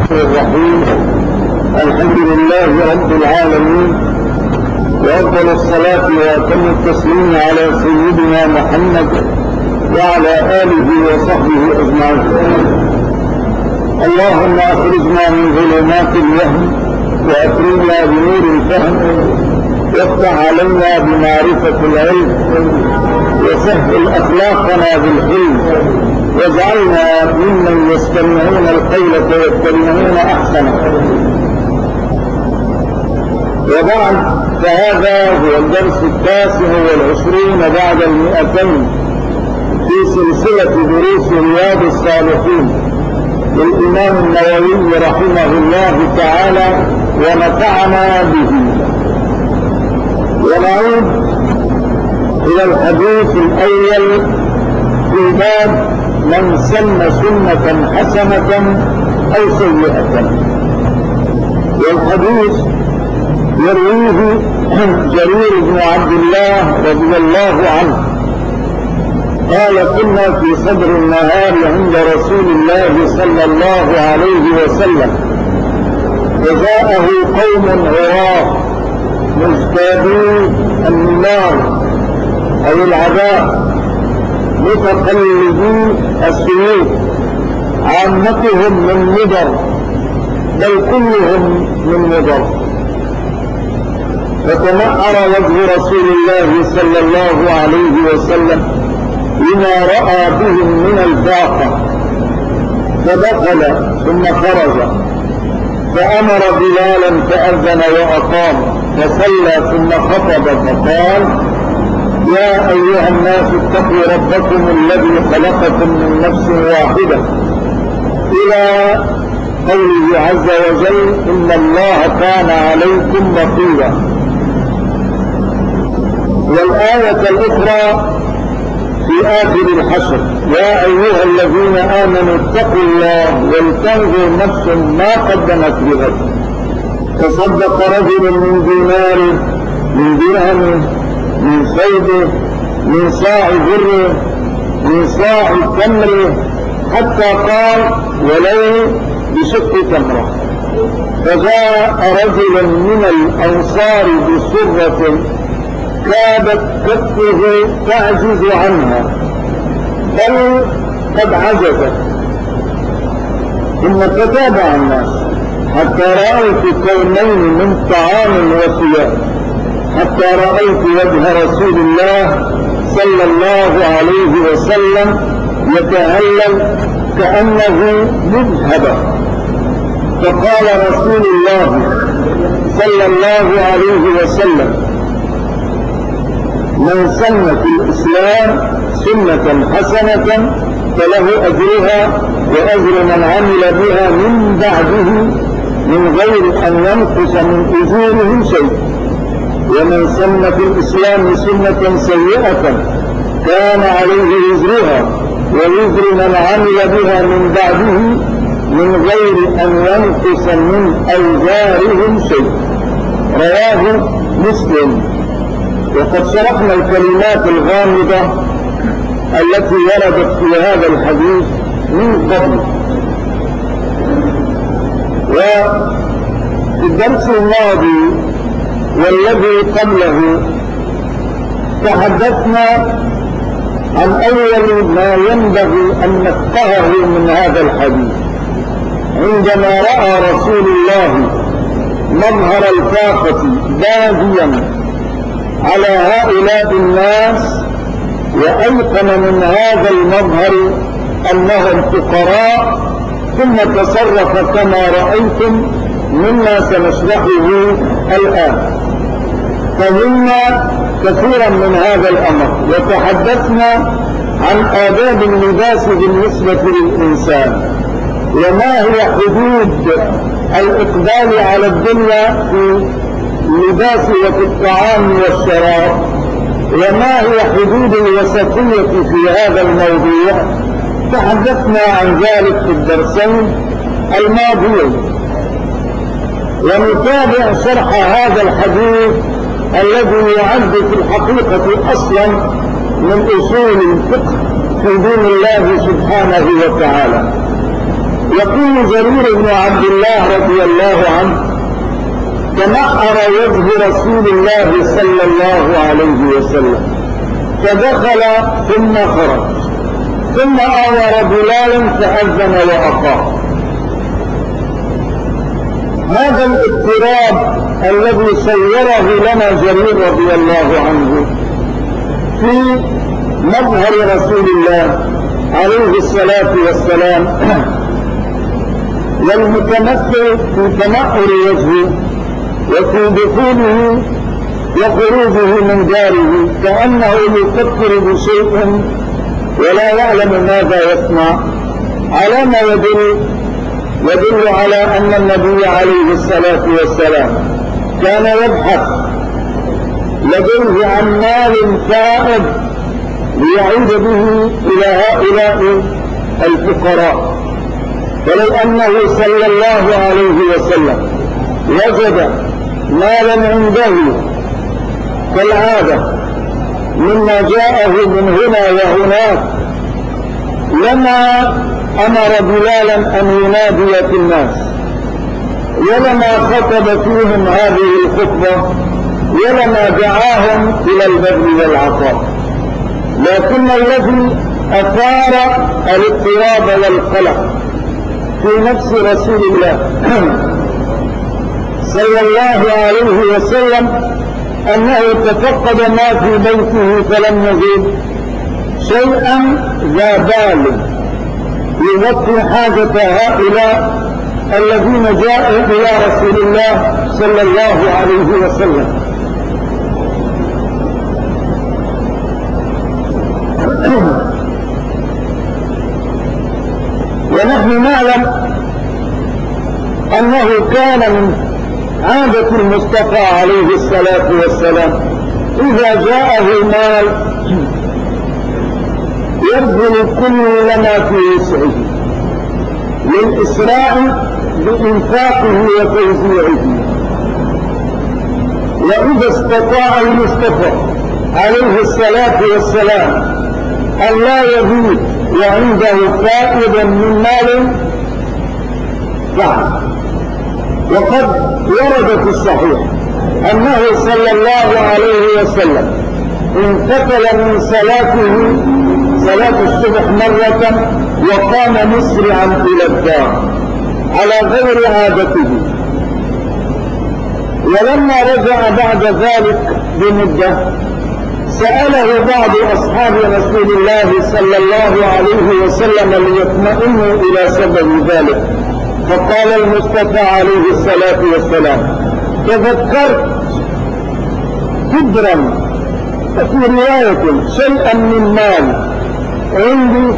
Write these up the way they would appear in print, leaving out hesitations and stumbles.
الرحيم. الحمد لله رب العالمين، وأفضل الصلاة وأتم التسليم على سيدنا محمد وعلى آله وصحبه أجمعين. اللهم أخرجنا من ظلمات الوهم وأكرمنا بنور الفهم، وافتح علينا بمعرفة العلم، وسهل أخلاقنا بالحلم، واجعلنا ممن يستمعون القول فيتبعون أحسنه. وبعد، فهذا هو الدرس 29 بعد 200 في سلسلة دروس رياض الصالحين للإمام النووي رحمه الله تعالى ونفعنا به. ونعود إلى الحديث الأول في باب من سن سنة حسنة أو سيئة. والحديث يرويه جرير بن عبد الله رضي الله عنه قال: كنا في صدر النهار عند رسول الله صلى الله عليه وسلم، وجاءه قوم عراة مجتابي النار أو العداء متقلدي السيوف، عامتهم من مضر، بل كلهم من مضر. فتمعر وجه رسول الله صلى الله عليه وسلم لما رأى بهم من الفاقة، فدخل ثم خرج، فأمر بلالا فأذن وأقام، فصلى ثم خطب فقال: يا أيها الناس اتقوا ربكم الذي خلقكم من نفس واحدة، إلى قوله عز وجل: إن الله كان عليكم رقيبا. والآية الأخرى في آخر الحشر: يا أيها الذين آمنوا اتقوا الله ولتنظر نفس ما قدمت لغد. تصدق رجل من ديناره، من درهمه، من صيده، من صاع بره، من صاع تمره، حتى قال: ولو بشق تمره. فجاء رجل من الأنصار بسرة كادت كفه تعجز عنها، بل قد عجزت، ثم تتابع الناس حتى رأيت كونين من طعام وثياب، حتى رأيت وجه رسول الله صلى الله عليه وسلم يتهلل كأنه مذهب. فقال رسول الله صلى الله عليه وسلم: من سن في الإسلام سنة حسنة فله أجرها وأجر من عمل بها من بعده من غير أن ينقص من أجورهم شيء. ومن سن في الإسلام سنة سيئة كان عليه وزرها ووزر من عمل بها من بعده من غير أن ينقص من أوزارهم شيء. رواه مسلم. وقد شرحنا الكلمات الغامضة التي وردت في هذا الحديث من قبل. وفي الدرس الماضي والذي قبله تحدثنا عن أول ما ينبغي أن نفقهه من هذا الحديث، عندما رأى رسول الله مظهر الفاقة باديا على هؤلاء الناس، وأيقن من هذا المظهر أنهم فقراء، ثم تصرف كما رأيتم مما سنشرحه الآن. فهمنا كثيرا من هذا الأمر، وتحدثنا عن آداب اللباس بالنسبة للإنسان، وما هي حدود الإقبال على الدنيا في اللباس وفي الطعام والشراب، وما هي حدود الوسطية في هذا الموضوع. تحدثنا عن ذلك في الدرسين الماضيين. ونتابع شرح هذا الحديث الذي يعد في الحقيقة أصلا من أصول الفقه في دين الله سبحانه وتعالى. يقول جرير بن عبد الله رضي الله عنه: تمحر وجه رسول الله صلى الله عليه وسلم فدخل ثم خرج، ثم آمر بلالا فأذن وأقام. هذا الاضطراب الذي صوره لنا جرير رضي الله عنه في مظهر رسول الله عليه الصلاة والسلام والمتمثل في تمحر وجهه وفي دخوله وخروجه من داره كأنه يفكر بشيء ولا يعلم ماذا يصنع، على ما يدل على أن النبي عليه الصلاة والسلام كان يبحث لديه عن مال فائض ليعود به إلى هؤلاء الفقراء. ولو أنه صلى الله عليه وسلم وجد مالا عنده كالعادة مما جاءه من هنا وهناك لما أمر بلالا أن ينادي في الناس، ولما خطب فيهم هذه الخطبة، ولما دعاهم إلى البذل والعطاء. لكن الذي أثار الاضطراب والقلق في نفس رسول الله صلى الله عليه وسلم أنه تفقد ما في بيته فلم يجد شيئا ذا بال يغطي حاجة هؤلاء الذين جاءوا إلى رسول الله صلى الله عليه وسلم. ونحن نعلم أنه كان من عادة المصطفى عليه الصلاة والسلام إذا جاءه مال يبذل كل لما في وسعه للإسراع بإنفاقه وتوزيعه. وإذا استطاع المصطفى عليه الصلاة والسلام أن لا يزيد وعنده فائدة من مال فعل. وقد ورد في الصحيح أنه صلى الله عليه وسلم انتقل من صلاته صلاة الصبح مرة وقام مسرعا إلى الدار على غير عادته، ولما رجع بعد ذلك بمدة سأله بعض أصحاب رسول الله صلى الله عليه وسلم ليطمئنوا إلى سبب ذلك، فقال المصطفى عليه الصلاة والسلام: تذكرت كدرا وفي رواية شيئا من مال عندي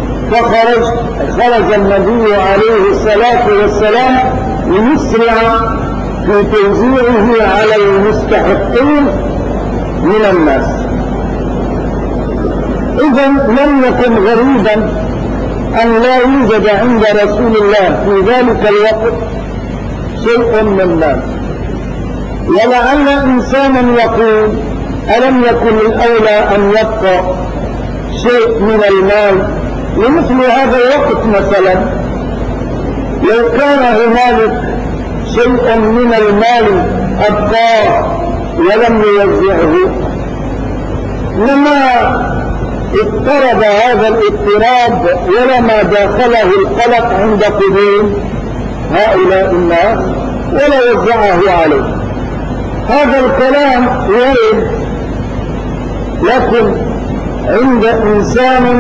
خرج النبي عليه الصلاة والسلام ليسرع في توزيعه على المستحقين من الناس. إذن لم يكن غريبا أن لا يوجد عند رسول الله في ذلك الوقت شيء من مال. ولعل إنسانا يقول: ألم يكن الأولى أن يبقى شيء من المال لمثل هذا الوقت مثلا؟ لو كان هنالك شيء من المال أبقاه ولم يوزعه لما اضطرب هذا الاضطراب ولما داخله القلق عند قدوم هؤلاء الناس ولا وزعه عليه. هذا الكلام وارد، لكن عند إنسان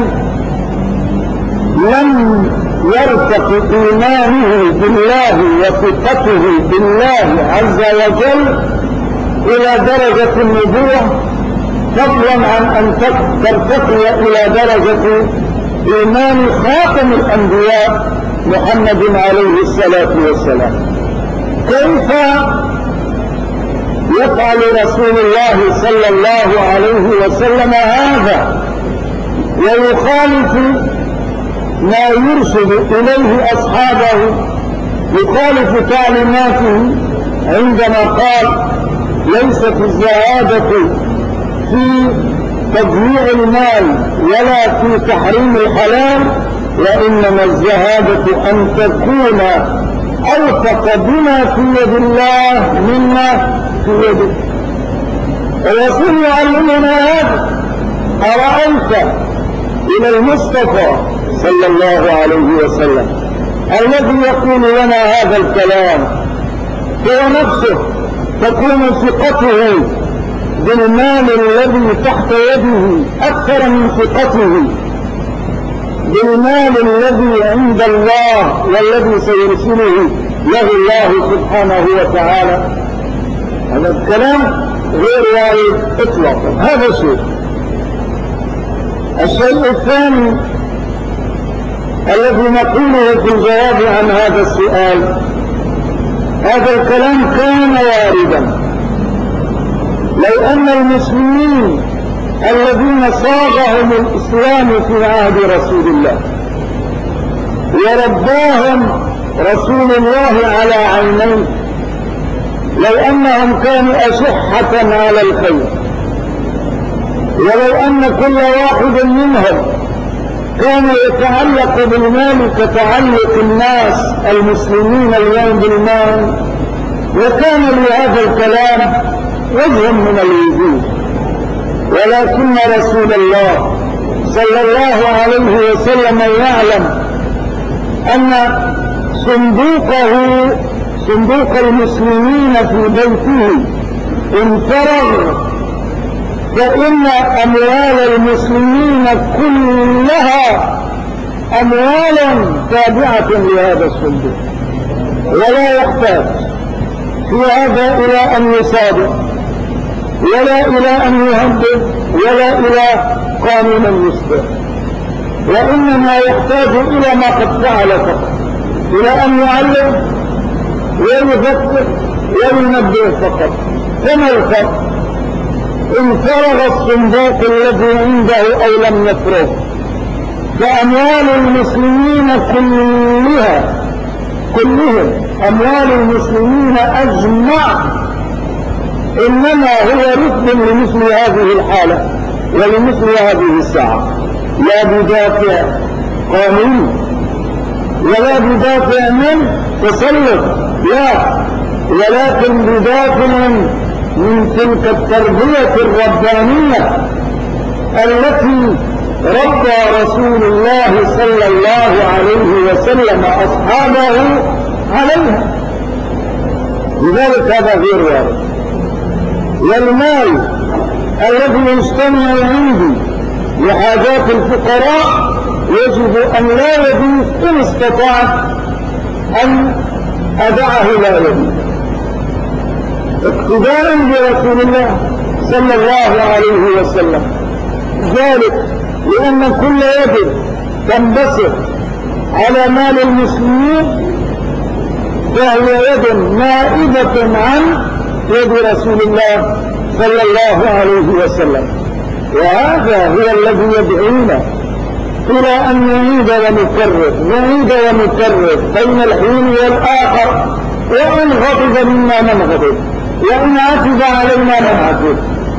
لم يرتق إيمانه بالله وثقته بالله عز وجل إلى درجة النبوة، فضلا عن أن ترتقي إلى درجة إيمان خاتم الأنبياء محمد عليه الصلاة والسلام، كيف يفعل رسول الله صلى الله عليه وسلم هذا ويخالف ما يرشد إليه أصحابه، يخالف تعليماته عندما قال: ليست الزهادة في تضييع المال ولا في تحريم الحلال، وإنما الزهادة أن تكون أوثق بما في يد الله مما في يدك. الرسول يعلمنا هذا. أرأيت إلى المصطفى صلى الله عليه وسلم الذي يقول لنا هذا الكلام، هو نفسه تكون ثقته بالمال الذي تحت يده أكثر من ثقته بالمال الذي عند الله والذي سيرسله له الله سبحانه وتعالى. هذا الكلام غير وارد اطلاقا. هذا شيء. الشيء الثاني الذي نقوله في الجواب عن هذا السؤال، هذا الكلام كان واردا لو أن المسلمين الذين صاغهم الإسلام في عهد رسول الله ورباهم رسول الله على عينيه، لو أنهم كانوا أشحة على الخير، ولو أن كل واحد منهم كان يتعلق بالمال كتعلق الناس المسلمين اليوم بالمال، وكان لهذا الكلام وجه من الوجوه. ولكن رسول الله صلى الله عليه وسلم يعلم أن صندوق المسلمين في بيته انفرغ، فإن أموال المسلمين كلها أموالا تابعة لهذا الصندوق، ولا يحتاج في هذا إلى أن يسابق ولا إلى أن يهدد ولا إلى قانون يصدر، وإنما يحتاج إلى ما قد فعل فقط، إلى أن يعلم ويذكر وينبه فقط. كما الفرق إن فرغ الصندوق الذي عنده أو لم يفرغ، فأموال المسلمين كلهم أموال المسلمين أجمع إنما هو رفض لمثل هذه الحالة ولمثل هذه الساعة، لا بدافع قانوني ولا بدافع من تسلط، لا، ولكن بدافع من تلك التربية الربانية التي ربى رسول الله صلى الله عليه وسلم أصحابه عليها. لذلك هذا غير وارد. والمال الذي يجتمع عندي لحاجات الفقراء يجب أن لا يبيت إن استطعت أن أدعه لا يبيت، اقتداء برسول الله صلى الله عليه وسلم. ذلك لأن كل يد تنبسط على مال المسلمين فهي يد نائبة عن يد رسول الله صلى الله عليه وسلم. وهذا هو الذي يدعونا إلى أن نعيد ونكرر بين الحين والآخر، وإن غضب منا من غضب وإن عتب علينا من عتب،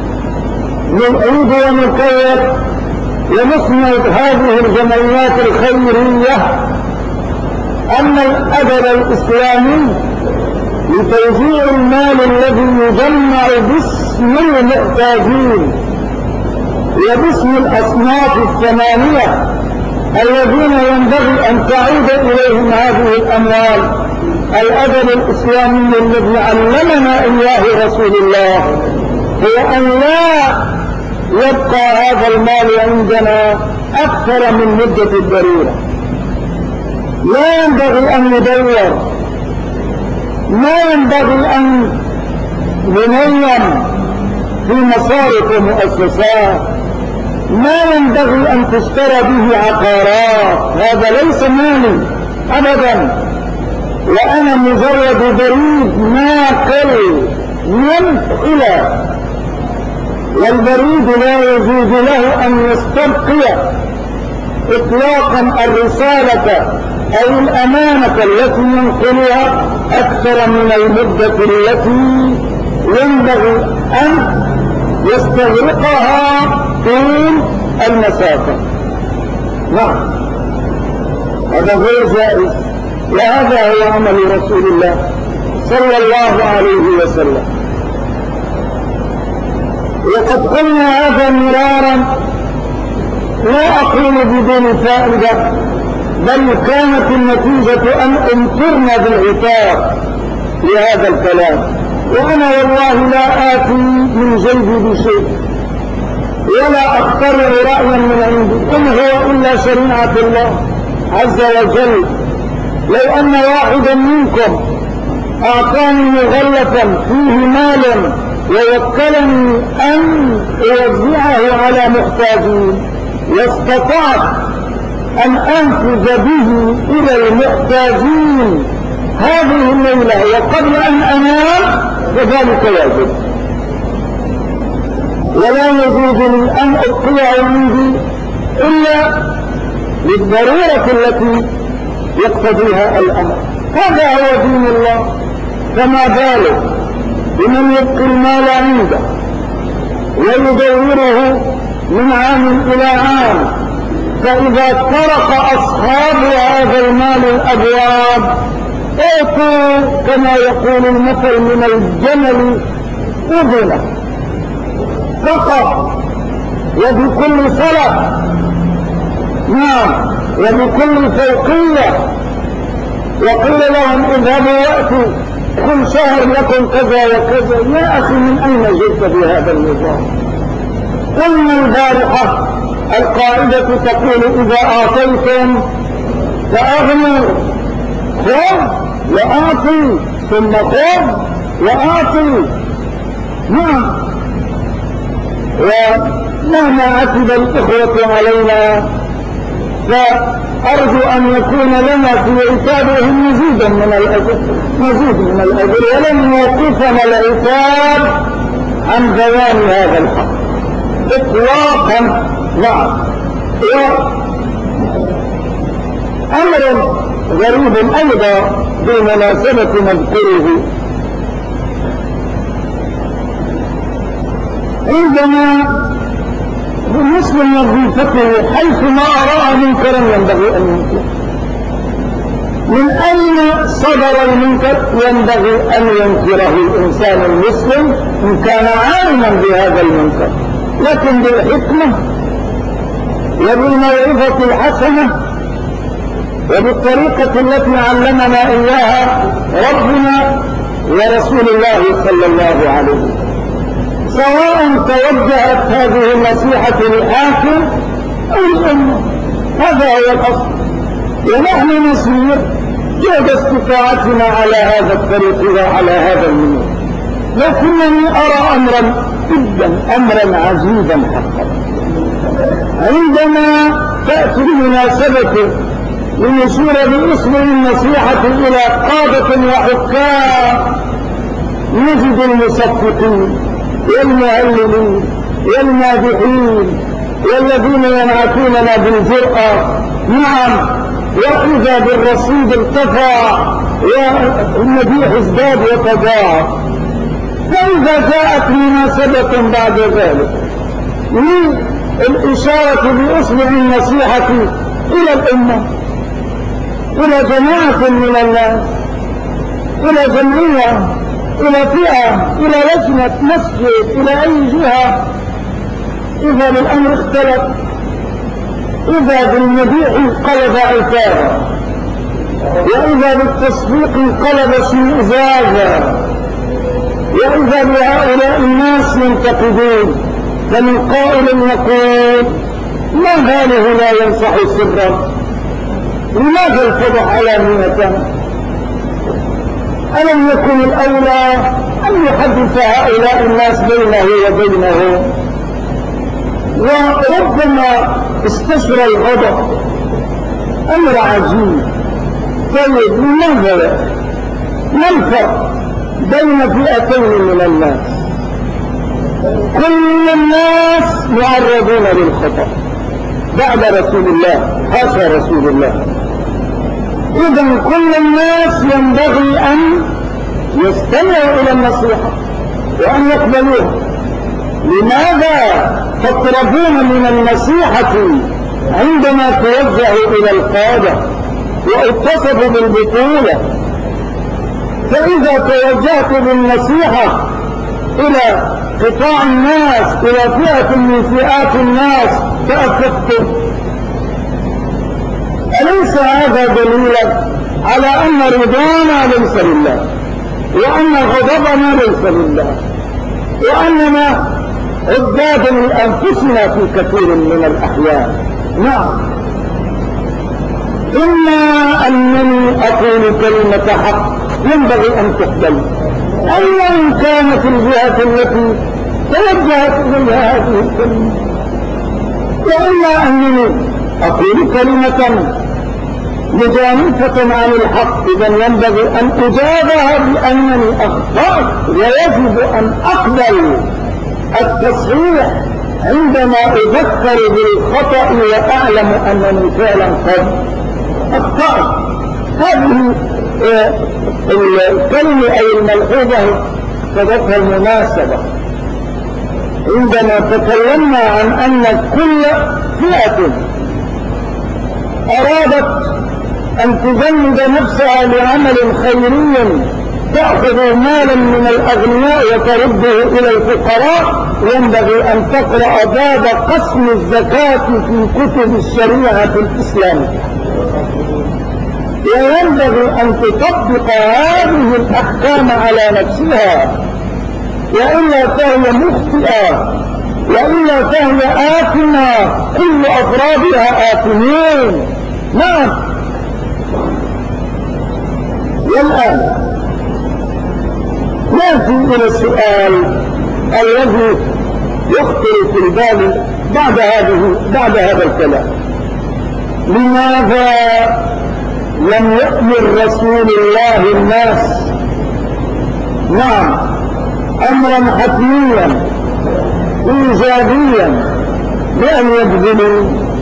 نعيد ونكرر ونصنع هذه الجمعيات الخيرية أن الأدب الإسلامي لتوزيع المال الذي يجمع باسم المحتاجين وباسم الأصناف الثمانية الذين ينبغي أن تعود إليهم هذه الأموال. الأدب الإسلامي الذي علمنا إياه رسول الله هو أن لا يبقى هذا المال عندنا أكثر من مدة الضرورة. لا ينبغي أن ندور، ما ينبغي أن ننيم في مصارف ومؤسسات، ما ينبغي أن تشترى به عقارات، هذا ليس مالي أبدا، وأنا مجرد بريد ناقل من إلى، والبريد لا يجوز له أن يستبقي إطلاقا الرسالة أو الأمانة التي ينقلها أكثر من المدة التي ينبغي أن يستغرقها طول المسافة. نعم. هذا غير جائز، وهذا هو عمل رسول الله صلى الله عليه وسلم. وقد قلنا هذا مرارا، لا أقول بدون فائدة، بل كانت النتيجة أن أمطرنا بالعتاب لهذا الكلام. وأنا والله لا آتي من جيبي بشيء ولا أخترع رأيا من عندي، إن هو إلا شريعة الله عز وجل. لو أن واحدا منكم أعطاني مغلفا فيه مال ووكلني أن أوزعه على محتاجين واستطعت أن أنفذ به إلى المحتاجين هذه الليلة وقبل أن أنام فذلك واجب، ولا يجوز أن أبقيه عندي إلا للضرورة التي يقتضيها الأمر. هذا هو دين الله. فما بالك بمن يبقي المال عنده ويدوره من عام إلى عام، فإذا طرق أصحاب هذا المال الأبواب أعطوا كما يقول المثل من الجمل أذنه فقط، وبكل صلة، نعم، وبكل فوقية، وقيل لهم اذهبوا وأتوا كل شهر لكم كذا وكذا. يا أخي من أين جئت بهذا النظام؟ قلنا البارحة القاعدة تقول إذا أعطيتم فأغنوا، خذ وأعطي ثم خذ وأعطي. نعم، ومهما عتب الإخوة علينا فأرجو أن يكون لنا في عتابهم مزيد من الأجر ولن يوقفنا العتاب عن بيان هذا الحق إطلاقا. نعم. أمر غريب أيضا بمناسبة نذكره، عندما المسلم وظيفته حيثما رأى منكرا ينبغي أن ينكر. من أين صدر المنكر ينبغي أن ينكره الإنسان المسلم إن كان عالما بهذا المنكر، لكن بالحكمة وبالموعظة الحسنة وبالطريقة التي علمنا إياها ربنا ورسول الله صلى الله عليه وسلم، سواء توجهت هذه النصيحة للحاكم أو الأمة. هذا هو الأصل، ونحن نسير جهد استطاعتنا على هذا الطريق وعلى هذا المنهج. لكنني أرى أمرا جدا، أمرا عجيبا حقا، عندما تأتي المناسبة لنشير باسم النصيحة إلى قادة وحكام، نجد المصفقين والمعلمين والمادحين والذين ينعتوننا بالجرأة. نعم، وإذا بالرصيد ارتفع والمديح ازداد وتضاعف. فإذا جاءت مناسبة بعد ذلك للإشارة بأصبع النصيحة إلى الأمة، إلى جماعة من الناس، إلى جمعية، إلى فئة، إلى لجنة مسجد، إلى أي جهة، إذا بالأمر اختلف، إذا بالمديح انقلب عتابا، وإذا بالتصفيق انقلب اشمئزازا، وإذا بهؤلاء الناس ينتقدون. فمن قائل يقول ما باله لا ينصح سرا؟ لماذا الفضح علانية؟ ألم يكن الأولى أن يحدث هؤلاء الناس بينه وبينه؟ وربما استشرى الغضب، أمر عجيب. طيب لماذا؟ ما الفرق بين فئتين من الناس؟ كل الناس معرضون للخطأ بعد رسول الله، حاشا رسول الله. إذن كل الناس ينبغي أن يستمعوا إلى النصيحة وأن يقبلوها. لماذا تقربون من النصيحة عندما توجهوا إلى القادة واتصفوا بالبطولة. فإذا توجهت بالنصيحة إلى قطاع الناس، إلى فئة من فئات الناس فأفقتم، أليس هذا دليلا على أن رضانا ليس لله، وأن غضبنا ليس لله، وأننا عباد لأنفسنا في كثير من الأحيان؟ نعم. إما أنني أقول كلمة حق ينبغي أن تقبل، أما إن كانت الجهة التي توجهت إليها هذه الكلمة، وإما أنني أقول كلمة مجانفة عن الحق، إذا ينبغي أن أجابها بأنني أخطأت، ويجب أن أقبل التصحيح عندما أذكر بالخطأ وأعلم أنني فعلا قد أخطأت. هذه الكلمة أي الملحوظة تذكر المناسبة عندما تكلمنا عن أن كل فئة أرادت أن تجند نفسها لعمل خيري تأخذ مالا من الأغنياء وترده إلى الفقراء، ينبغي أن تقرأ باب قسم الزكاة في كتب الشريعة الإسلامية، وينبغي أن تطبق هذه الأحكام على نفسها، وإلا فهي مخطئة، وإلا فهي آثمة، كل أفرادها آثمين. نعم. والآن نأتي إلى السؤال الذي يخطر في البال بعد هذا الكلام: لماذا لم يأمر رسول الله الناس نعم أمرا حتميا إيجابيا بأن يبذلوا؟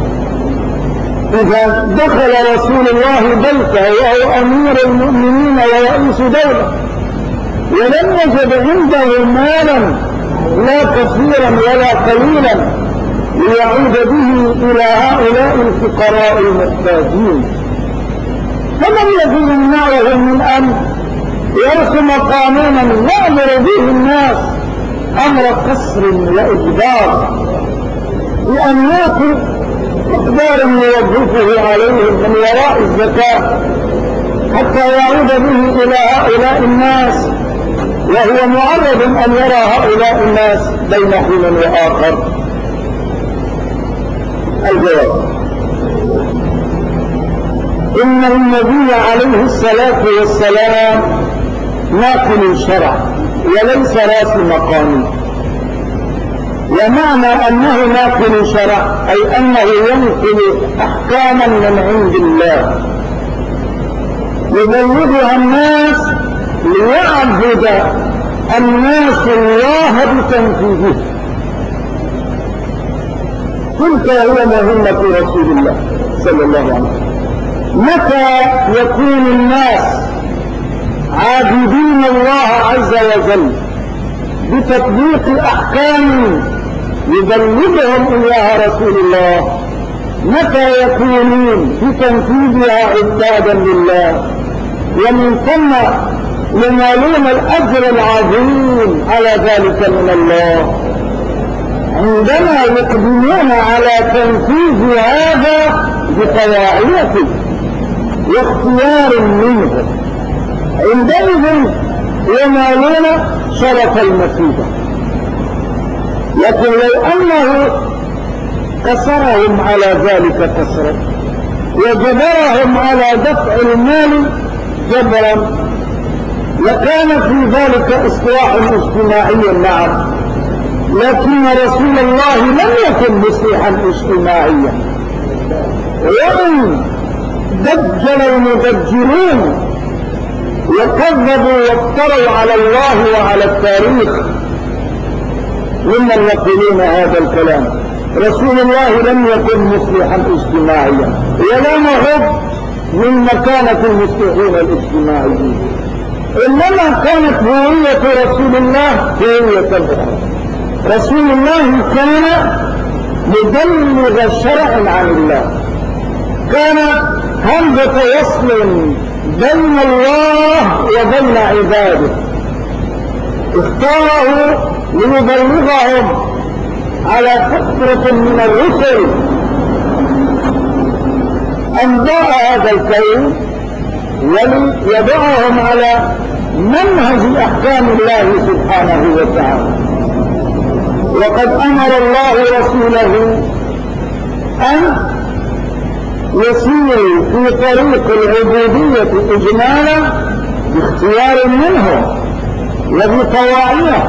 إذا دخل رسول الله بيته وهو أمير المؤمنين ورئيس دولة ولم يجد عنده مالا لا كثيرا ولا قليلا ليعود به إلى هؤلاء الفقراء المحتاجين، فمن الذي يمنعه من أن يرسم قانونا يأمر به الناس أمر قصر وإجبار بأن يأتي مقدار يوظفه عليهم من وراء الزكاة حتى يعود به إلى هؤلاء الناس، وهو معرض أن يرى هؤلاء الناس بين حين وآخر؟ الجواب: إن النبي عليه الصلاة والسلام ناقل الشرع وليس راسم قانون. ومعنى أنه ناقل شرع أي أنه ينقل أحكاما من عند الله يبلغها الناس ليعبد الناس الله بتنفيذه. تلك هي مهمة رسول الله صلى الله عليه وسلم. متى يكون الناس عابدين الله عز وجل بتطبيق أحكام يبلغهم إياها رسول الله؟ متى يكونون بتنفيذها عبادا لله، ومن ثم ينالون الأجر العظيم على ذلك من الله؟ عندما يقدمون على تنفيذ هذا بطواعية واختيار منه، عندئذ ينالون شرف المثوبة. لكن لو أنه قصرهم على ذلك قصرا وجبرهم على دفع المال جبرا لكان في ذلك إصلاح اجتماعي، نعم، لكن رسول الله لم يكن مصلحا اجتماعيا. وإن دجل المدجلون وكذبوا وافتروا على الله وعلى التاريخ ممن يقولون هذا الكلام، رسول الله لم يكن مصلحا اجتماعيا ولا نهض من مكانة المصلحين الاجتماعيين، إنما كانت هوية رسول الله هوية الأخرى. رسول الله كان مبلغ شرع عن الله، كان همزة وصل بين الله وبين عباده، اختاره ليبلغهم على فترة من الرسل أنباء هذا الكون وليضعهم على منهج أحكام الله سبحانه وتعالى. وقد أمر الله رسوله أن يسير في طريق العبودية إجمالا باختيار منه وبطواعية،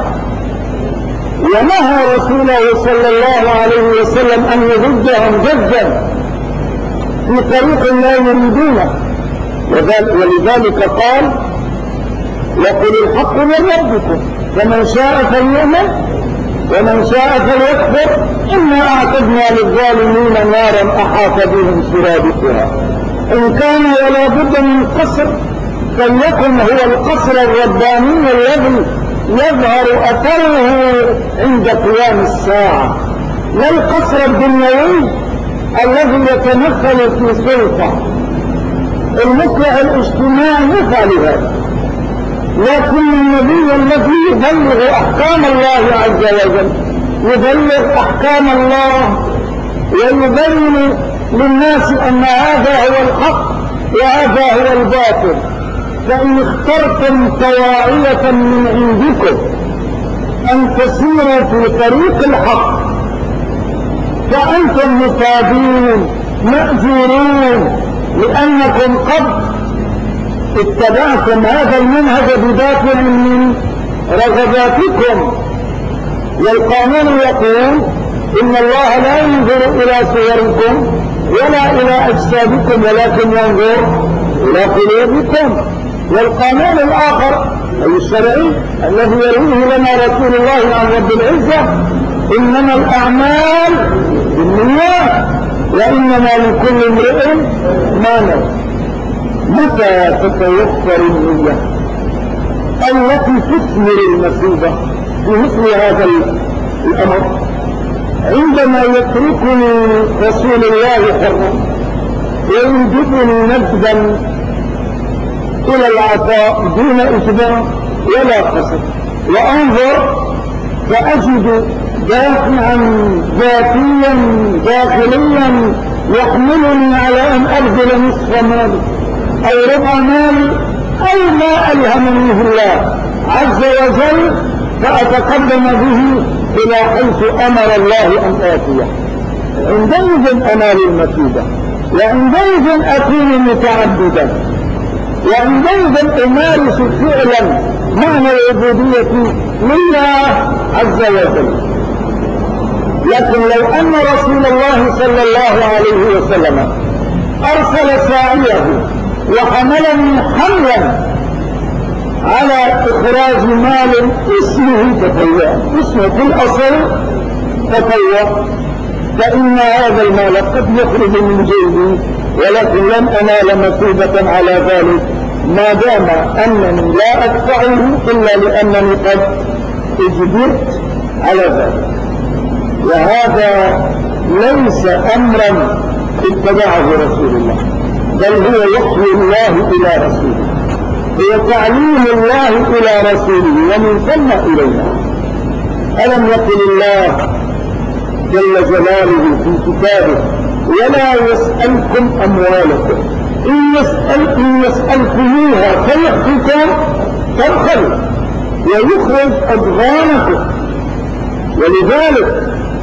ونهى رسوله صلى الله عليه وسلم أن يضجهم جدا في طريق لا يريدونه، ولذلك قال وقل الحق من ربكم فمن شاء فليؤمن ومن شاء فليكفر إنا أعتدنا للظالمين نارا أحاط بهم سرادقها إن كان ولا بد من قصر فليكن هو القصر الرباني الذي يظهر أثره عند قيام الساعة، لا القصر الدنيوي الذي يتمثل في سلطة. المصلح الاجتماعي يفعل هذا، لكن النبي الذي يبلغ أحكام الله عز وجل يبلغ أحكام الله ويبين للناس أن هذا هو الحق وهذا هو الباطل. فإن اخترتم طواعية من عندكم أن تسيروا في طريق الحق فأنتم مصابين مأجورون، لأنكم قد اتبعتم هذا المنهج بدافع من رغباتكم. والقانون يقول إن الله لا ينظر إلى صوركم ولا إلى أجسادكم ولكن ينظر إلى قلوبكم. والقانون الآخر أي الشرعي الذي يرويه لنا رسول الله عن رب العزة إنما الأعمال بالنيات وإنما لكل امرئ ما نوى. متى تتوفر النية التي تثمر المثوبة في مثل هذا الأمر؟ عندما يتركني رسول الله حرا وينجبني نجدا إلى العطاء دون إجبار ولا قصد، وأنظر فأجد دافعا ذاتيا داخليا يحملني على أن أبذل نصف مالي أو ربع مالي أو ما ألهمنيه الله عز وجل فأتقدم به إلى حيث أمر الله أن آتيه. عندئذ أنال المثوبة، وعندئذ أكون متعبدا، وعندئذ أمارس فعلا معنى العبودية لله عز وجل. لكن لو أن رسول الله صلى الله عليه وسلم أرسل ساعيه وحملني حملا على إخراج مال اسمه تطوع، اسمه في الأصل تطوع، فإن هذا المال قد يخرج من جيبي ولكن لن أنال مثوبة على ذلك ما دام أنني لا أدفعه إلا لأنني قد اجبرت على ذلك. وهذا ليس أمرا اتبعه رسول الله، بل هو وحي الله إلى رسوله، هو تعليم الله إلى رسوله ومن ثم إلينا. ألم يقل الله جل جلاله في كتابه ولا يسألكم أموالكم إن يسألكموها فيحفكم تبخلوا ويخرج أضغانكم. ولذلك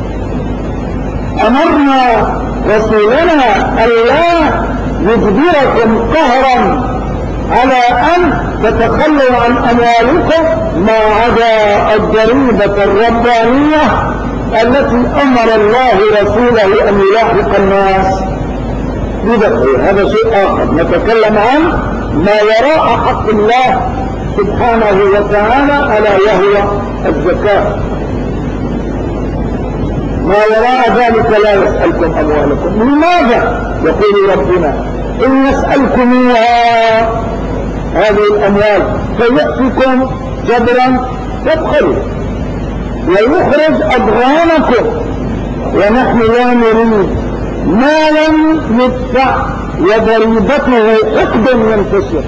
أمرنا رسولنا ألا يجبركم قهرا على أن تتخلوا عن أموالكم ما عدا الضريبة الربانية التي أمر الله رسوله أن يلاحق الناس بدفعه. هذا شيء آخر نتكلم عنه ما وراء حق الله سبحانه وتعالى ألا وهو الزكاة. ما وراء ذلك لا يسألكم أموالكم. لماذا؟ يقول ربنا إن يسألكموها هذه الأموال فيأتكم جبرا تبخلوا ويخرج أضغانكم، ونحن لا نريد ما لم يدفع وضريبته حقد ينتشر.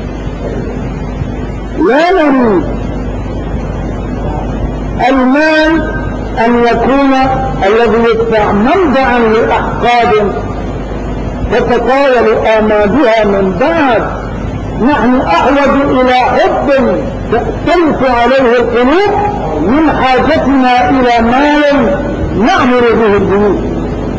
لا نريد المال أن يكون الذي يدفع منبعا لأحقاد تتطاول آمادها من بعد. نحن أحوج إلى حب تختلف عليه القلوب من حاجتنا إلى مال نعمل به الدين،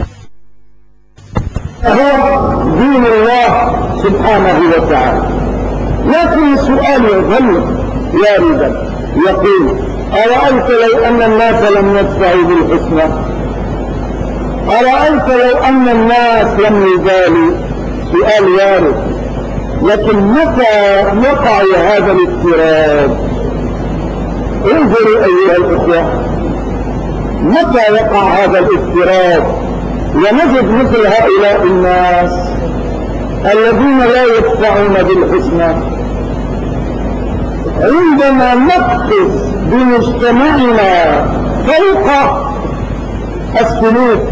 هو دين الله سبحانه وتعالى. لكن السؤال يظل واردا يقول: أرأيت لو أن الناس لم يدفعوا بالحسنى؟ أرأيت لو أن الناس لم يبالوا؟ سؤال وارد. لكن متى يقع هذا الاضطراب؟ انظروا أيها الأخوة، متى يقع هذا الاضطراب ونجد مثل هؤلاء الناس الذين لا يدفعون بالحسنى؟ عندما نقفز بمجتمعنا فوق السلوك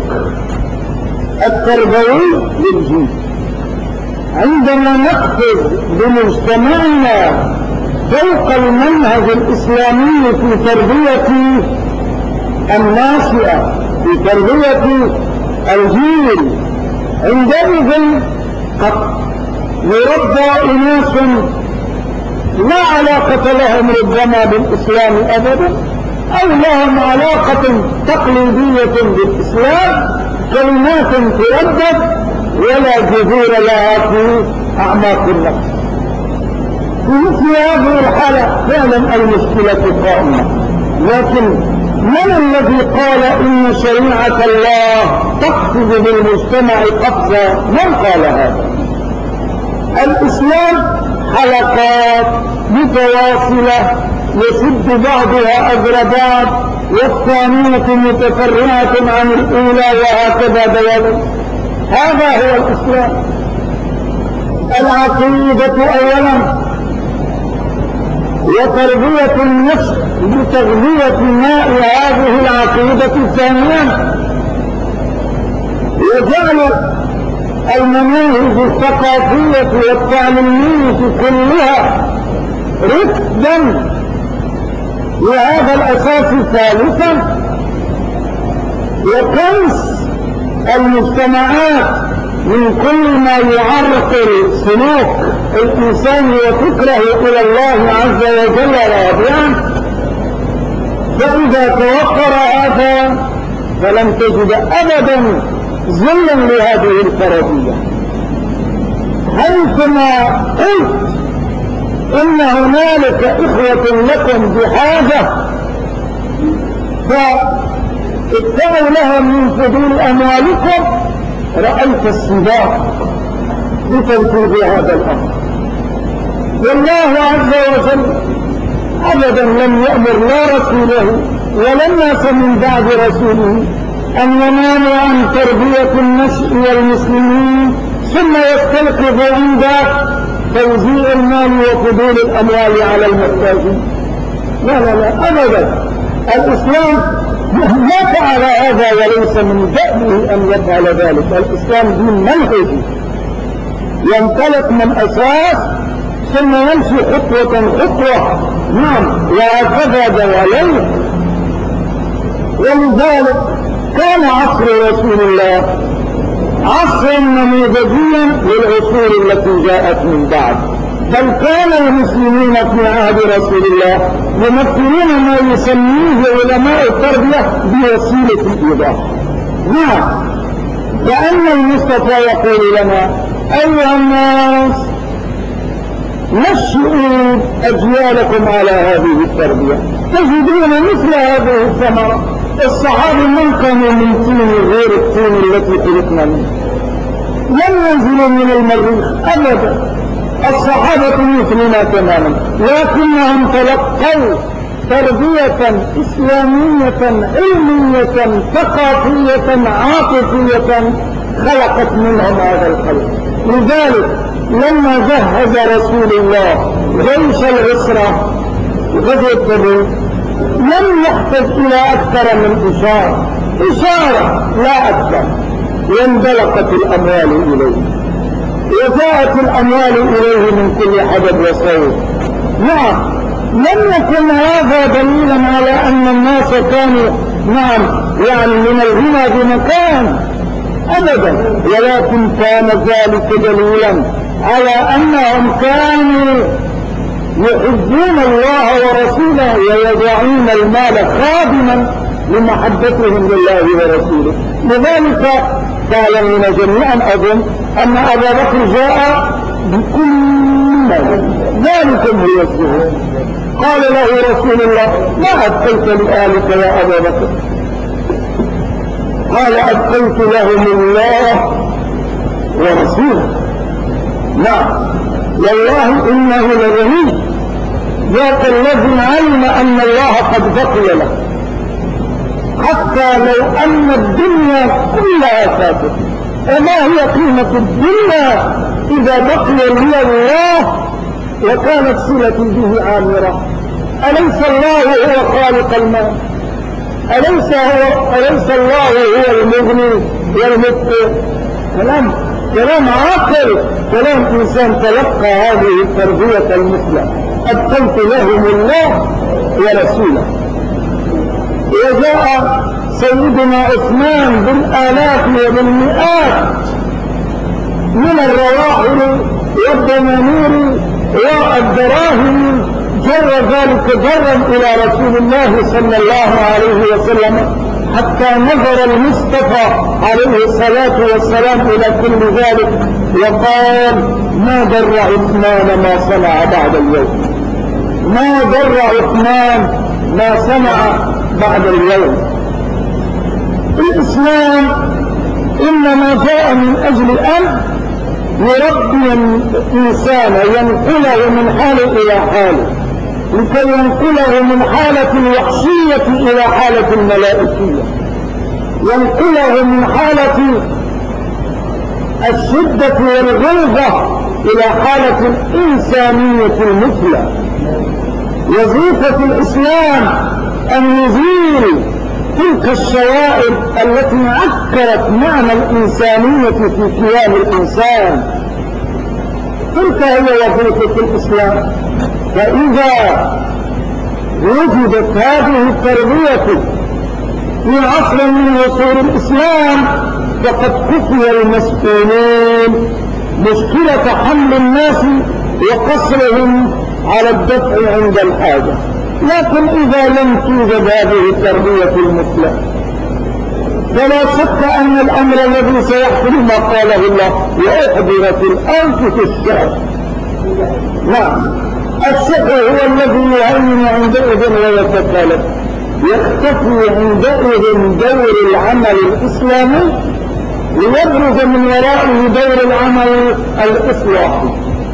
التربوي للجيل، عندما نقفز بمجتمعنا فوق المنهج الإسلامي في تربية الناشئة، في تربية الجيل، عندئذ قد يربى أناس لا علاقة لهم ربما بالإسلام أبدا، أو لهم علاقة تقليدية بالإسلام، كلمات تردد ولا جذور لها في أعماق النفس. في مثل هذه الحالة فعلا المشكلة قائمة. لكن من الذي قال إن شريعة الله تقفز بالمجتمع قفزة؟ من قال هذا؟ الإسلام حلقات متواصلة يسد بعضها أجر بعض، والثانية متفرعة عن الأولى، وهكذا بيان. هذا هو الإسلام. العقيدة أولا، وتربية النفس بتغذية ماء هذه العقيدة ثانيا، وجعل المناهج الثقافية والتعليمية كلها رفدا لهذا الأساس ثالثا، وكنس المجتمعات من كل ما يعرقل سلوك الإنسان وفكره إلى الله عز وجل رابعا. فإذا توفر هذا فلم تجد أبدا ظلا لهذه الفرضية. حيثما قلت إن هنالك إخوة لكم بحاجة فادفعوا لهم من فضول أموالكم، رأيت السباق بتنفيذ هذا الأمر. والله عز وجل أبدا لم يأمر لا رسوله ولا الناس من بعد رسوله أن يناموا عن تربية النشء والمسلمين ثم يستيقظ عند توزيع المال وفضول الأموال على المحتاجين. لا لا لا أبدا. الإسلام ما فعل هذا وليس من دأبه أن يفعل ذلك. الإسلام دين منهجي ينطلق من أساس ثم يمشي خطوة خطوة. نعم، وهكذا دواليه. ولذلك كان عصر رسول الله عصرا نموذجيا للعصور التي جاءت من بعد، بل كان المسلمين في عهد رسول الله يمثلون ما يسميه علماء التربية بوسيلة الإيضاح. نعم، لأن المصطفى يقول لنا: أيها الناس نشئوا أجيالكم على هذه التربية، تجدون مثل هذه الثمرة. الصحابة من كانوا من طين غير الطين التي خلقنا منه، لم ينزلوا من المريخ أبدا. الصحابة مثلنا تماما، لكنهم تلقوا تربية إسلامية علمية ثقافية عاطفية خلقت منهم هذا الخلق. لذلك لما جهز رسول الله جيش العسرة غزوة تبوك لم يحتاج إلى أكثر من إشارة لا أكثر. واندلقت الأموال إليه، وجاءت الأموال إليه من كل حدب وصوب. نعم، لم يكن هذا دليلا على أن الناس كانوا يعني من الغنى بمكان أبدا، ولكن كان ذلك دليلا على أنهم كانوا يحبون الله ورسوله ويضعون المال خادما لمحبتهم لله ورسوله. لذلك تعلمون جميعا أظن أن أبا بكر جاء بكل ذلك هو الزهد. قال له رسول الله: ما أبقيت لآلك يا أبا بكر؟ قال: أبقيت لهم الله ورسوله. نعم، والله إنه لغني، ذاك الذي علم أن الله قد بقي له، حتى لو أن الدنيا كلها فاتت. وما هي قيمة الدنيا إذا بقي لي الله وكانت صلتي به عامرة؟ أليس الله هو خالق المال؟ أليس الله هو المغني والمبقي؟ كلام عاقل، كلام إنسان تلقى هذه التربية المثلى. أبقيت لهم الله ورسوله. وجاء سيدنا عثمان بالآلاف وبالمئات من الرواحل والدنانير والدراهم، جر ذلك جرا إلى رسول الله صلى الله عليه وسلم، حتى نظر المصطفى عليه الصلاة والسلام إلى كل ذلك وقال: ما ضر عثمان ما صنع بعد اليوم، ما ضر عثمان ما صنع بعد اليوم. الإسلام إنما جاء من أجل أن يربي الإنسان، ينقله من حال إلى حال، لكي ينقله من حالة الوحشية إلى حالة الملائكية، ينقله من حالة الشدة والغلظة إلى حالة الإنسانية المثلى. وظيفة الإسلام أن يزيل تلك الشوائب التي عكرت معنى الإنسانية في كيان الإنسان. تلك هي وظيفة الإسلام. فإذا وجدت هذه التربية في عصر من عصور الإسلام فقد كفي المسؤولين مشكلة حمل الناس وقصرهم على الدفع عند الحاجة. لكن إذا لم توجد هذه التربية المثلى فلا شك أن الأمر الذي سيحصل ما قاله الله: وأحضرت الأنفس الشح. نعم، الشح هو الذي يهين عندئذ ويتكالب، يختفي عندئذ دور العمل الإسلامي ليبرز من ورائه دور العمل الإصلاحي.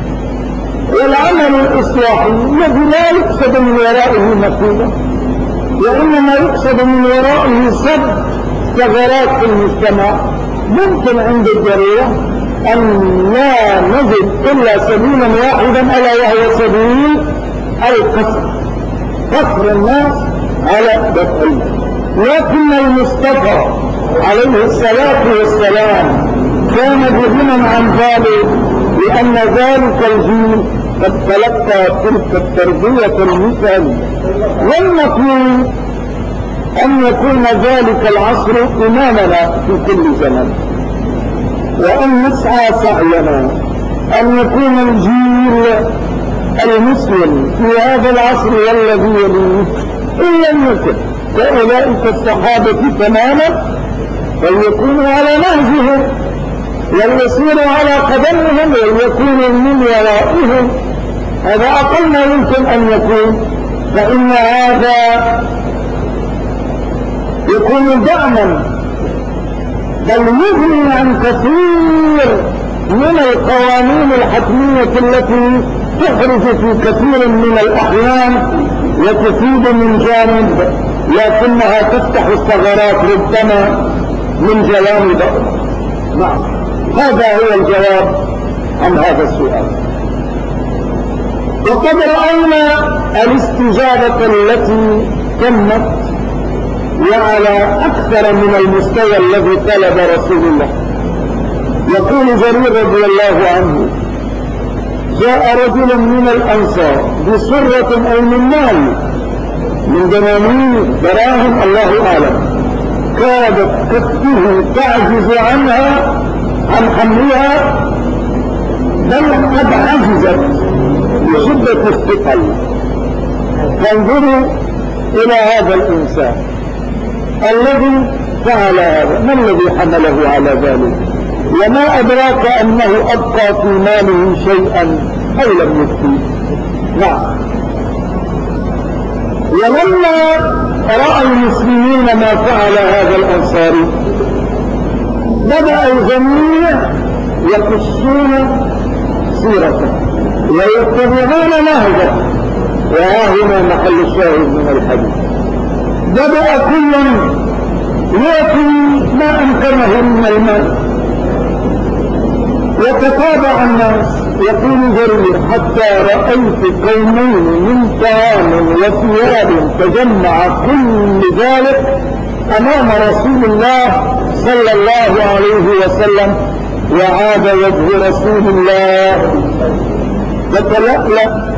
والعمل الإصلاحي الذي لا يقصد من ورائه مفيدة، وإنما يقصد من ورائه سد ثغرات في المجتمع. ممكن عند الضرورة أن لا نجد إلا سبيلا واحدا، ألا وهو سبيل القصر، قصر الناس على دفعه. لكن المصطفى عليه الصلاة والسلام كان بغنى عن ذلك، لأن ذلك الجيل قد تلقى تلك التربية المثالية. والمطلوب أن يكون ذلك العصر إمامنا في كل زمن، وأن نسعى سعينا أن يكون الجيل المسلم في هذا العصر والذي يليه إن لم يكن كأولئك الصحابة تماما، فليكونوا على نهجهم وليسيروا على قدمهم وليكونوا من ورائهم. هذا أقل ما يمكن أن يكون، فإن هذا يكون دعما بل يغني عن كثير من القوانين الحتمية التي تخرج في كثير من الأحيان وتفيد من جانب، لكنها تفتح الثغرات ربما من جوانب أخرى. نعم، هذا هو الجواب عن هذا السؤال. وقد رأينا الاستجابة التي تمت وعلى أكثر من المستوى الذي طلب رسول الله. يقول جرير رضي الله عنه: جاء رجل من الأنصار بسرة أي من مال، من دنانير دراهم الله أعلم، كادت كفه تعجز عنها عن حملها، بل قد عجزت بشدة الثقل. فانظروا إلى هذا الإنسان الذي فعل هذا، ما الذي حمله على ذلك؟ وما أدراك أنه أبقى في ماله شيئا أو لم يبقي؟ نعم. ولما رأى المسلمين ما فعل هذا الأنصاري بدأ الجميع يقصون سيرته ويتبعون نهجه، وها هنا محل الشاهد من الحديث. بدأ كل يأتي ما أمكنه من المال، وتتابع الناس. يقول جرير: حتى رأيت قومين من طعام وثياب تجمع كل ذلك أمام رسول الله صلى الله عليه وسلم، وعاد وجه رسول الله يتلألأ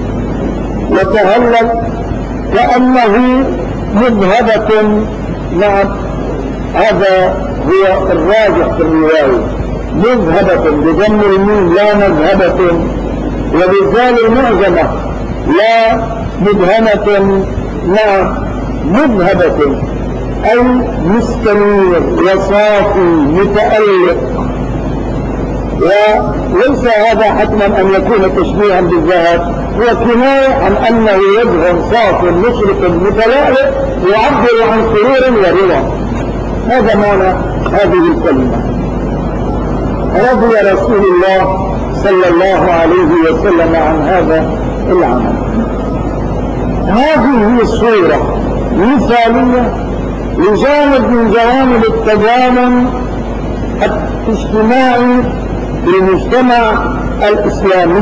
وتهلل كأنه مذهبة. نعم، هذا هو الراجح في الرواية، مذهبة بضم الميم لا مذهبة، وبالذال المعجمة لا مدهمة. نعم، مذهبة أي مستنير وصافي متألق. وليس هذا حتما أن يكون تشبيها بالذهب، وكناية عن أنه وجه صاف مشرق متلألئ يعبر عن سرور ورضا. هذا معنى هذه الكلمة. رضي رسول الله صلى الله عليه وسلم عن هذا العمل. هذه هي الصورة مثالية لجانب من جوانب التضامن الاجتماعي في المجتمع الإسلامي.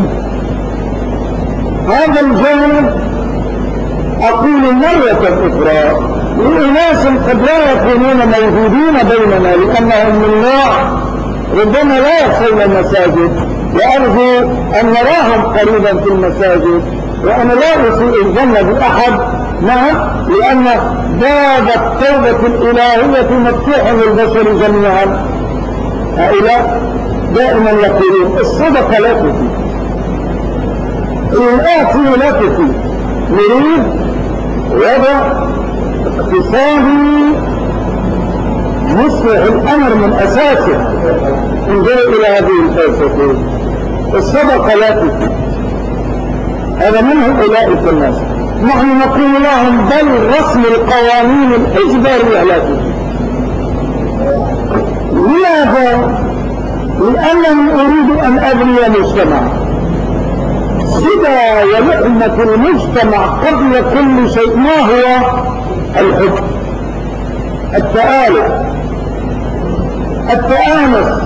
هذا الجانب أقول مرة أخرى لأناس قد لا يكونون موجودين بيننا لأنهم من نوع ربما لا يصلون المساجد، وأرجو أن نراهم قريبا في المساجد، وأنا لا أسيء الظن بأحد. نعم، لأن باب التوبة الإلهية مفتوح للبشر جميعا. هؤلاء دائما يقولون: الصدقة لا تفي، الآتي لا تفي. نريد وضع اقتصادي يصلح الأمر من أساسه. انظروا إلى هذه الفلسفة: الصدقة لا تفي. هذا منهم أولئك الناس. نحن نقول لهم: بل رسم القوانين الإجبارية لا تفي. لماذا؟ لأنني أريد أن أبني مجتمع صدى ولحمة المجتمع قبل كل شيء. ما هو الحب؟ التآلف، التآنس،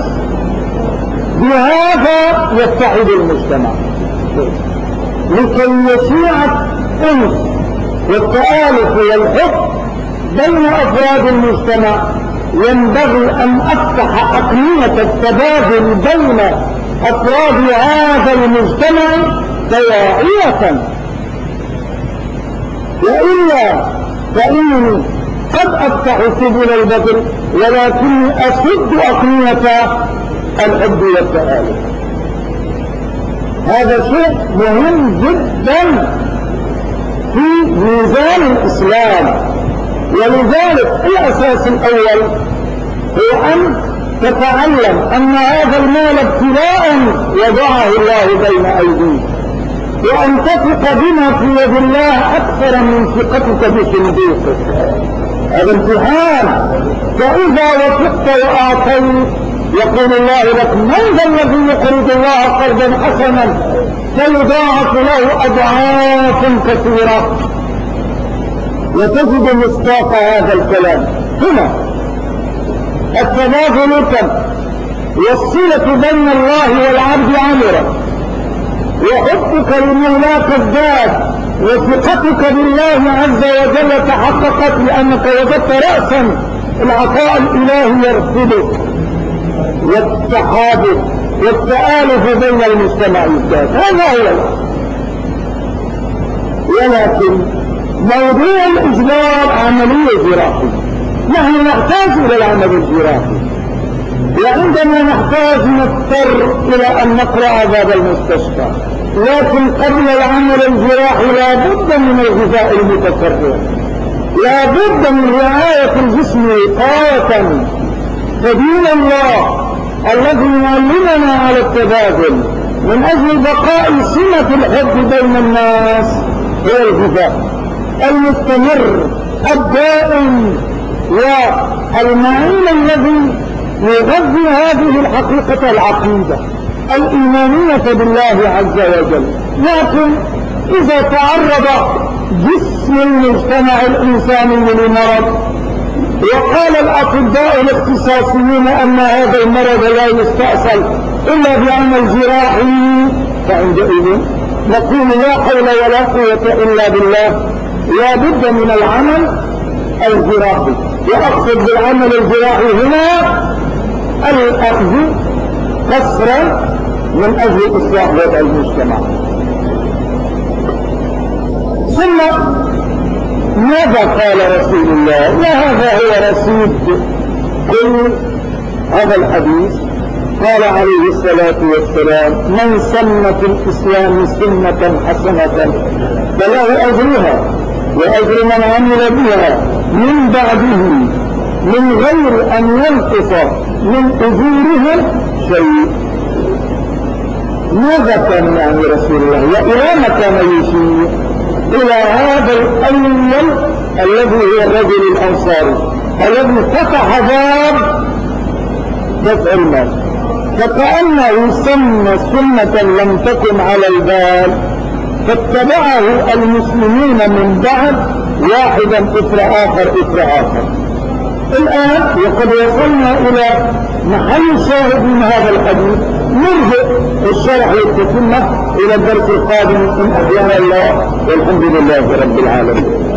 بهذا يتحد المجتمع. لكي يشيع الأنس والتآلف والحب بين أفراد المجتمع ينبغي أن أفتح أقنية التبادل بين أفراد هذا المجتمع تواعية، وإلا فإني قد أفتح سبل البذل ولكني أسد أقنية الحب والتآلف. هذا شيء مهم جدا في ميزان الإسلام. ولذلك الأساس الأول هو أن تتعلم أن هذا المال ابتلاء وضعه الله بين أيديك، وأن تثق بما في يد الله أكثر من ثقتك بصندوقك. هذا امتحان. فإذا وثقت وأعطيت يقول الله لك: من ذا الذي يقرض الله قرضا حسنا فيضاعف له أضعاف كثيرة. وتجد مصداق هذا الكلام هنا. التبادل تم، والصلة بين الله والعبد عمرة، وحبك لمولاك ازداد، وثقتك بالله عز وجل تحققت لأنك وجدت رأسا العطاء الإلهي يرفضك، والتحابب والتآلف بين المجتمعات، هذا هو. ولكن موضوع الإجبار عملية جراحية، نحن نحتاج إلى العمل الجراحي، وعندما نحتاج نضطر إلى أن نقرأ باب المستشفى، لكن قبل العمل الجراحي لا بد من الغذاء المتكرر، لا بد من رعاية الجسم وقاية. فدين الله الذي يعلمنا على التبادل من أجل بقاء سمة الحب بين الناس هو الغذاء المستمر الدائم والمعين الذي يغذي هذه الحقيقة العقيدة الإيمانية بالله عز وجل. لكن إذا تعرض جسم المجتمع الإنساني لمرض وقال الأطباء الاختصاصيون أن هذا المرض لا يستأصل إلا بعمل جراحي، فعندئذ نقول لا حول ولا قوة إلا بالله، لا بد من العمل الجراحي. وأقصد بالعمل الجراحي هنا الأخذ قسرا من أجل إصلاح وضع المجتمع. ثم ماذا قال رسول الله؟ وهذا هو رصيد كل هذا الحديث. قال عليه الصلاة والسلام: من سن في الإسلام سنة حسنة فله أجرها وأجر من عمل بها من بعده من غير أن ينقص من أجورهم شيء. ماذا كان يعني رسول الله وإلى ما كان يشير؟ إلى هذا الأول الذي هو الرجل الأنصاري الذي فتح باب دفع المال، فكأنه سن سنة لم تكن على البال، فاتبعه المسلمين من بعد واحدا إثر آخر إثر آخر. الآن وقد وصلنا إلى محل شاهد من هذا الحديث، نرجع الشرح والتتمة إلى الدرس القادم إن أحيانا الله، والحمد لله رب العالمين.